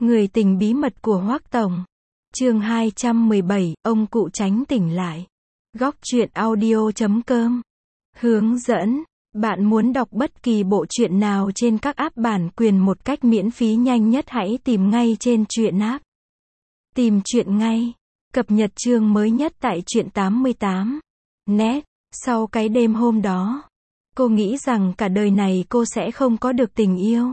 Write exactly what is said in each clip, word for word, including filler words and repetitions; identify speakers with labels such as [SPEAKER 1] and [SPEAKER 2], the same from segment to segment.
[SPEAKER 1] Người tình bí mật của Hoắc Tổng. Chương hai trăm mười bảy, ông cụ Tránh tỉnh lại. Góc truyện audio chấm com. Hướng dẫn. Bạn muốn đọc bất kỳ bộ truyện nào trên các app bản quyền một cách miễn phí nhanh nhất, hãy tìm ngay trên truyện app. Tìm truyện ngay. Cập nhật chương mới nhất tại truyện tám mươi tám. Net. Sau cái đêm hôm đó, cô nghĩ rằng cả đời này cô sẽ không có được tình yêu.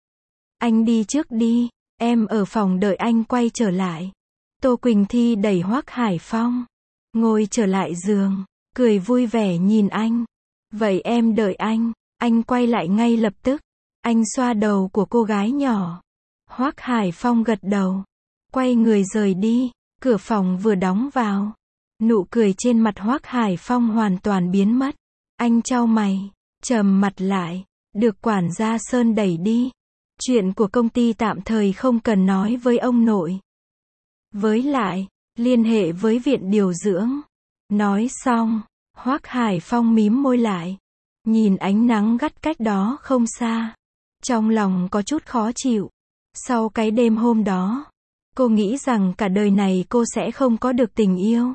[SPEAKER 1] Anh đi trước đi, em ở phòng đợi anh quay trở lại. Tô Quỳnh Thi đẩy Hoắc Hải Phong, ngồi trở lại giường, cười vui vẻ nhìn anh. Vậy em đợi anh, anh quay lại ngay lập tức. Anh xoa đầu của cô gái nhỏ. Hoắc Hải Phong gật đầu, quay người rời đi. Cửa phòng vừa đóng vào, nụ cười trên mặt Hoắc Hải Phong hoàn toàn biến mất. Anh chau mày, trầm mặt lại, được quản gia Sơn đẩy đi. Chuyện của công ty tạm thời không cần nói với ông nội. Với lại, liên hệ với viện điều dưỡng. Nói xong, Hoắc Hải Phong mím môi lại, nhìn ánh nắng gắt cách đó không xa. Trong lòng có chút khó chịu. Sau cái đêm hôm đó, cô nghĩ rằng cả đời này cô sẽ không có được tình yêu.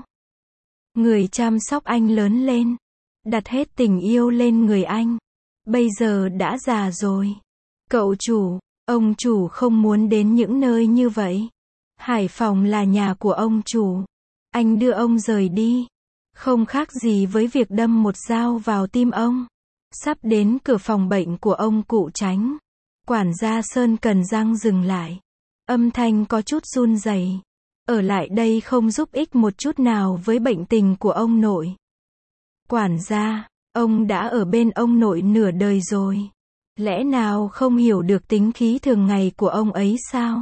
[SPEAKER 1] Người chăm sóc anh lớn lên, đặt hết tình yêu lên người anh. Bây giờ đã già rồi. Cậu chủ, ông chủ không muốn đến những nơi như vậy. Hải Phòng là nhà của ông chủ. Anh đưa ông rời đi, không khác gì với việc đâm một dao vào tim ông. Sắp đến cửa phòng bệnh của ông cụ Tránh, quản gia Sơn cần răng dừng lại. Âm thanh có chút run rẩy. Ở lại đây không giúp ích một chút nào với bệnh tình của ông nội. Quản gia, ông đã ở bên ông nội nửa đời rồi. Lẽ nào không hiểu được tính khí thường ngày của ông ấy sao?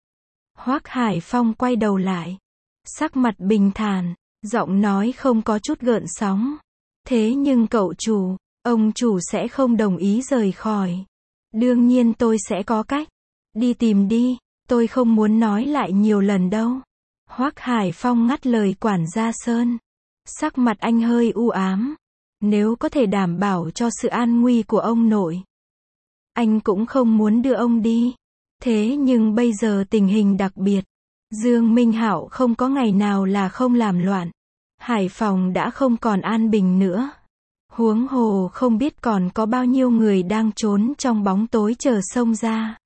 [SPEAKER 1] Hoắc Hải Phong quay đầu lại, sắc mặt bình thản, giọng nói không có chút gợn sóng. Thế nhưng cậu chủ, ông chủ sẽ không đồng ý rời khỏi. Đương nhiên tôi sẽ có cách. Đi tìm đi, tôi không muốn nói lại nhiều lần đâu. Hoắc Hải Phong ngắt lời quản gia Sơn. Sắc mặt anh hơi u ám. Nếu có thể đảm bảo cho sự an nguy của ông nội, anh cũng không muốn đưa ông đi. Thế nhưng bây giờ tình hình đặc biệt. Dương Minh Hạo không có ngày nào là không làm loạn. Hải Phòng đã không còn an bình nữa. Huống hồ không biết còn có bao nhiêu người đang trốn trong bóng tối chờ xông ra.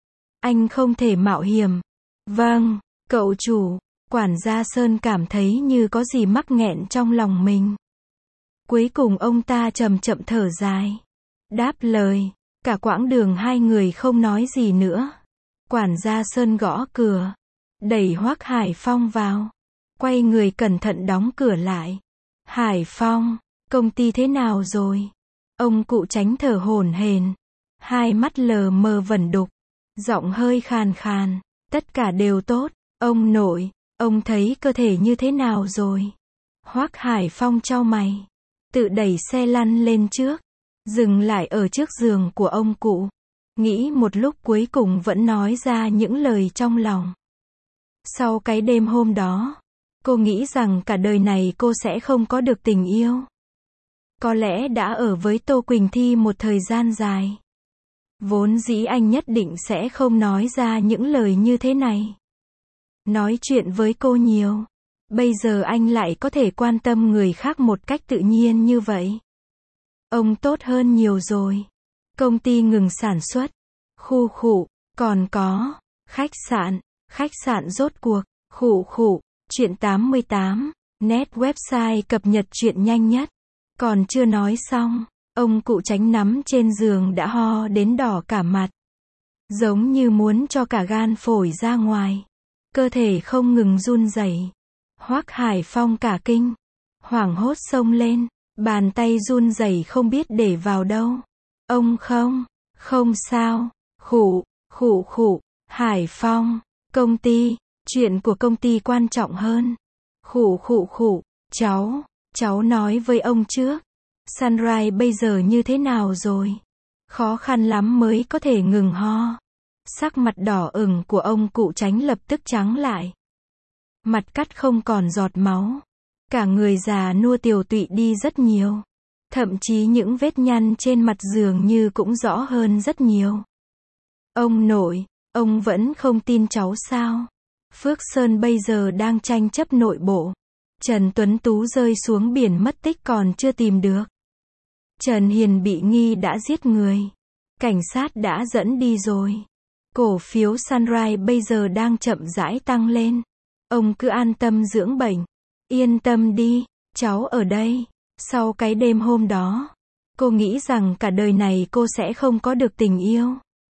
[SPEAKER 1] Anh không thể mạo hiểm. Vâng, cậu chủ. Quản gia Sơn cảm thấy như có gì mắc nghẹn trong lòng mình. Cuối cùng ông ta chậm chậm thở dài, đáp lời. Cả quãng đường hai người không nói gì nữa. Quản gia Sơn gõ cửa, đẩy Hoắc Hải Phong vào, quay người cẩn thận đóng cửa lại. Hải Phong, công ty thế nào rồi? Ông cụ Tránh thở hổn hển, hai mắt lờ mờ vẩn đục, giọng hơi khàn khàn. Tất cả đều tốt. Ông nội, ông thấy cơ thể như thế nào rồi? Hoắc Hải Phong chau mày, tự đẩy xe lăn lên trước, dừng lại ở trước giường của ông cụ. Nghĩ một lúc cuối cùng vẫn nói ra những lời trong lòng. Sau cái đêm hôm đó, cô nghĩ rằng cả đời này cô sẽ không có được tình yêu. Có lẽ đã ở với Tô Quỳnh Thi một thời gian dài. Vốn dĩ anh nhất định sẽ không nói ra những lời như thế này. Nói chuyện với cô nhiều. Bây giờ anh lại có thể quan tâm người khác một cách tự nhiên như vậy. Ông tốt hơn nhiều rồi. Công ty ngừng sản xuất. Khu khụ, còn có, khách sạn, khách sạn rốt cuộc, khụ khụ, truyện tám mươi tám, net website cập nhật truyện nhanh nhất. Còn chưa nói xong, ông cụ Tránh nắm trên giường đã ho đến đỏ cả mặt. Giống như muốn cho cả gan phổi ra ngoài. Cơ thể không ngừng run rẩy. Hoắc Hải Phong cả kinh, hoảng hốt xông lên, bàn tay run rẩy không biết để vào đâu. Ông không, không sao, khụ, khụ khụ, Hải Phong, công ty, chuyện của công ty quan trọng hơn. Khụ khụ khụ, cháu, cháu nói với ông trước. Sunrise bây giờ như thế nào rồi? Khó khăn lắm mới có thể ngừng ho. Sắc mặt đỏ ửng của ông cụ Tránh lập tức trắng lại. Mặt cắt không còn giọt máu. Cả người già nua tiều tụy đi rất nhiều. Thậm chí những vết nhăn trên mặt dường như cũng rõ hơn rất nhiều. Ông nội, Ông vẫn không tin cháu sao? Phước Sơn bây giờ đang tranh chấp nội bộ. Trần Tuấn Tú rơi xuống biển mất tích còn chưa tìm được. Trần Hiền bị nghi đã giết người. Cảnh sát đã dẫn đi rồi. Cổ phiếu Sunrise bây giờ đang chậm rãi tăng lên. Ông cứ an tâm dưỡng bệnh. Yên tâm đi, cháu ở đây. Sau cái đêm hôm đó, cô nghĩ rằng cả đời này cô sẽ không có được tình yêu.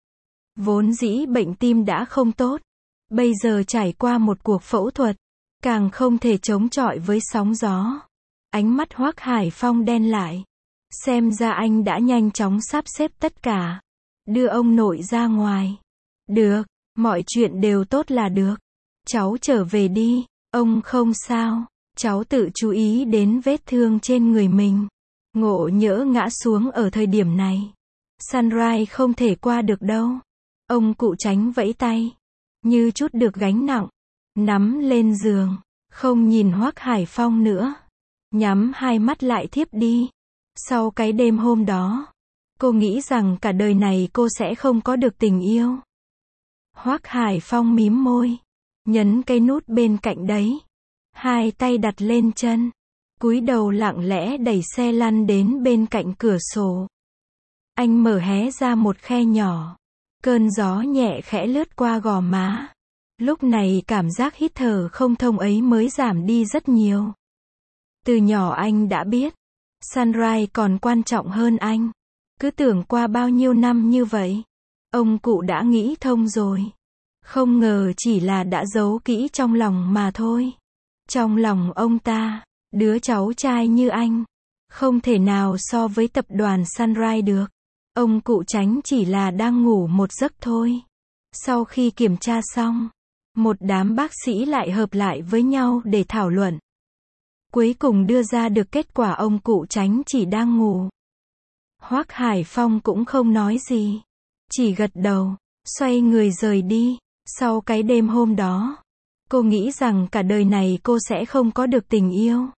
[SPEAKER 1] Vốn dĩ bệnh tim đã không tốt. Bây giờ trải qua một cuộc phẫu thuật, càng không thể chống chọi với sóng gió. Ánh mắt Hoắc Hải Phong đen lại. Xem ra anh đã nhanh chóng sắp xếp tất cả. Đưa ông nội ra ngoài. Được, mọi chuyện đều tốt là được. Cháu trở về đi, ông không sao. Cháu tự chú ý đến vết thương trên người mình. Ngộ nhỡ ngã xuống ở thời điểm này. Sunrise không thể qua được đâu. Ông cụ Chánh vẫy tay. Như chút được gánh nặng. Nắm lên giường. Không nhìn Hoắc Hải Phong nữa. Nhắm hai mắt lại thiếp đi. Sau cái đêm hôm đó, cô nghĩ rằng cả đời này cô sẽ không có được tình yêu. Hoắc Hải Phong mím môi. Nhấn cái nút bên cạnh đấy. Hai tay đặt lên chân. Cúi đầu lặng lẽ đẩy xe lăn đến bên cạnh cửa sổ. Anh mở hé ra một khe nhỏ. Cơn gió nhẹ khẽ lướt qua gò má. Lúc này cảm giác hít thở không thông ấy mới giảm đi rất nhiều. Từ nhỏ anh đã biết, Sunrise còn quan trọng hơn anh. Cứ tưởng qua bao nhiêu năm như vậy, ông cụ đã nghĩ thông rồi. Không ngờ chỉ là đã giấu kỹ trong lòng mà thôi. Trong lòng ông ta, đứa cháu trai như anh, không thể nào so với tập đoàn Sunrise được. Ông cụ Chánh chỉ là đang ngủ một giấc thôi. Sau khi kiểm tra xong, một đám bác sĩ lại hợp lại với nhau để thảo luận. Cuối cùng đưa ra được kết quả ông cụ Chánh chỉ đang ngủ. Hoắc Hải Phong cũng không nói gì. Chỉ gật đầu, xoay người rời đi. Sau cái đêm hôm đó, cô nghĩ rằng cả đời này cô sẽ không có được tình yêu.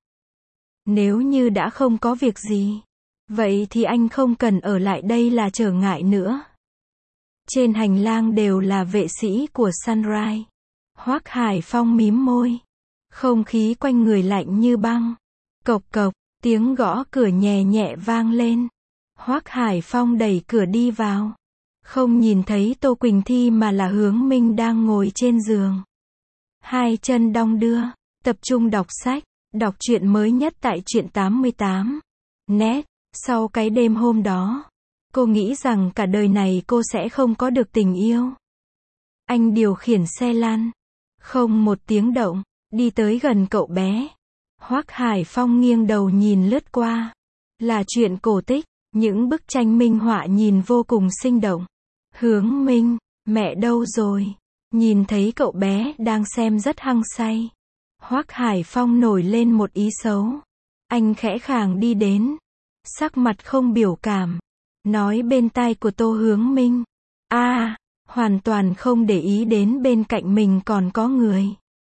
[SPEAKER 1] Nếu như đã không có việc gì, vậy thì anh không cần ở lại đây là trở ngại nữa. Trên hành lang đều là vệ sĩ của Sunrise. Hoắc Hải Phong mím môi. Không khí quanh người lạnh như băng. Cộc cộc, tiếng gõ cửa nhẹ nhẹ vang lên. Hoắc Hải Phong đẩy cửa đi vào. Không nhìn thấy Tô Quỳnh Thi mà là Hướng Minh đang ngồi trên giường. Hai chân đong đưa, tập trung đọc sách, đọc truyện mới nhất tại truyện tám mươi tám. Net, sau cái đêm hôm đó, cô nghĩ rằng cả đời này cô sẽ không có được tình yêu. Anh điều khiển xe lăn, không một tiếng động, đi tới gần cậu bé. Hoắc Hải Phong nghiêng đầu nhìn lướt qua. Là truyện cổ tích, những bức tranh minh họa nhìn vô cùng sinh động. Hướng Minh, mẹ đâu rồi? Nhìn thấy cậu bé đang xem rất hăng say. Hoắc Hải Phong nổi lên một ý xấu. Anh khẽ khàng đi đến. Sắc mặt không biểu cảm. Nói bên tai của Tô Hướng Minh. a à, hoàn toàn không để ý đến bên cạnh mình còn có người.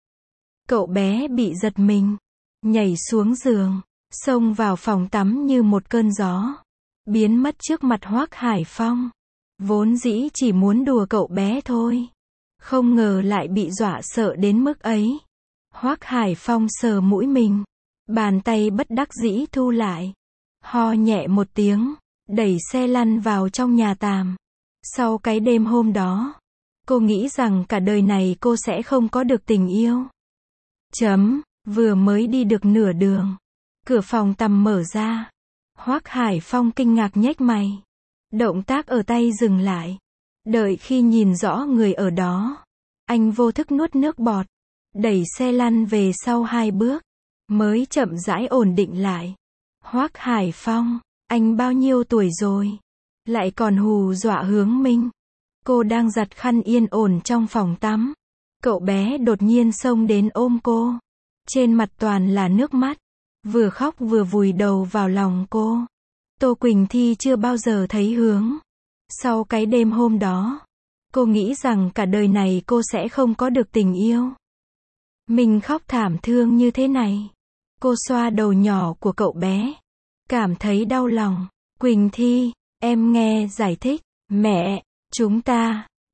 [SPEAKER 1] Cậu bé bị giật mình. Nhảy xuống giường. Xông vào phòng tắm như một cơn gió. Biến mất trước mặt Hoắc Hải Phong. Vốn dĩ chỉ muốn đùa cậu bé thôi. Không ngờ lại bị dọa sợ đến mức ấy. Hoắc Hải Phong sờ mũi mình. Bàn tay bất đắc dĩ thu lại. Ho nhẹ một tiếng. Đẩy xe lăn vào trong nhà tạm. Sau cái đêm hôm đó, cô nghĩ rằng cả đời này cô sẽ không có được tình yêu. Chấm, vừa mới đi được nửa đường. Cửa phòng tắm mở ra. Hoắc Hải Phong kinh ngạc nhếch mày. Động tác ở tay dừng lại. Đợi khi nhìn rõ người ở đó, anh vô thức nuốt nước bọt. Đẩy xe lăn về sau hai bước. Mới chậm rãi ổn định lại. Hoắc Hải Phong, anh bao nhiêu tuổi rồi? Lại còn hù dọa Hướng Minh. Cô đang giặt khăn yên ổn trong phòng tắm. Cậu bé đột nhiên xông đến ôm cô. Trên mặt toàn là nước mắt. Vừa khóc vừa vùi đầu vào lòng cô. Tô Quỳnh Thi chưa bao giờ thấy Hướng. Sau cái đêm hôm đó, cô nghĩ rằng cả đời này cô sẽ không có được tình yêu. Mình khóc thảm thương như thế này. Cô xoa đầu nhỏ của cậu bé. Cảm thấy đau lòng. Quỳnh Thi, em nghe giải thích. Mẹ, chúng ta,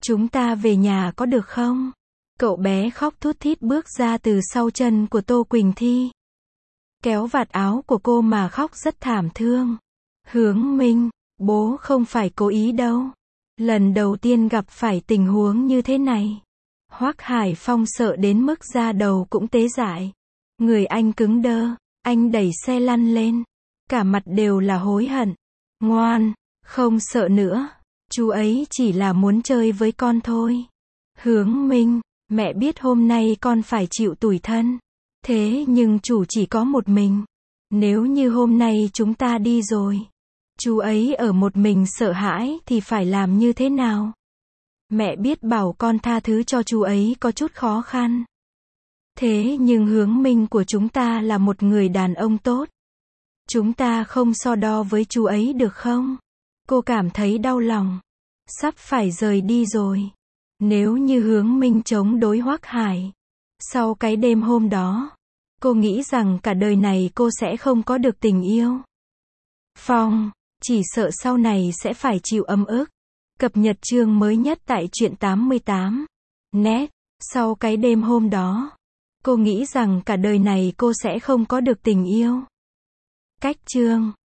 [SPEAKER 1] Chúng ta về nhà có được không? Cậu bé khóc thút thít bước ra từ sau chân của Tô Quỳnh Thi. Kéo vạt áo của cô mà khóc rất thảm thương. Hướng Minh, bố không phải cố ý đâu. Lần đầu tiên gặp phải tình huống như thế này. Hoắc Hải Phong sợ đến mức da đầu cũng tê dại. Người anh cứng đơ, anh đẩy xe lăn lên. Cả mặt đều là hối hận. Ngoan, không sợ nữa. Chú ấy chỉ là muốn chơi với con thôi. Hướng Minh, mẹ biết hôm nay con phải chịu tủi thân. Thế nhưng chủ chỉ có một mình. Nếu như hôm nay chúng ta đi rồi, chú ấy ở một mình sợ hãi thì phải làm như thế nào? Mẹ biết bảo con tha thứ cho chú ấy có chút khó khăn. Thế nhưng Hướng Minh của chúng ta là một người đàn ông tốt. Chúng ta không so đo với chú ấy được không? Cô cảm thấy đau lòng. Sắp phải rời đi rồi. Nếu như Hướng Minh chống đối Hoắc Hải. Sau cái đêm hôm đó, cô nghĩ rằng cả đời này cô sẽ không có được tình yêu. Phong, chỉ sợ sau này sẽ phải chịu ấm ức. Cập nhật chương mới nhất tại truyện tám mươi tám net. Sau cái đêm hôm đó, cô nghĩ rằng cả đời này cô sẽ không có được tình yêu. Cách chương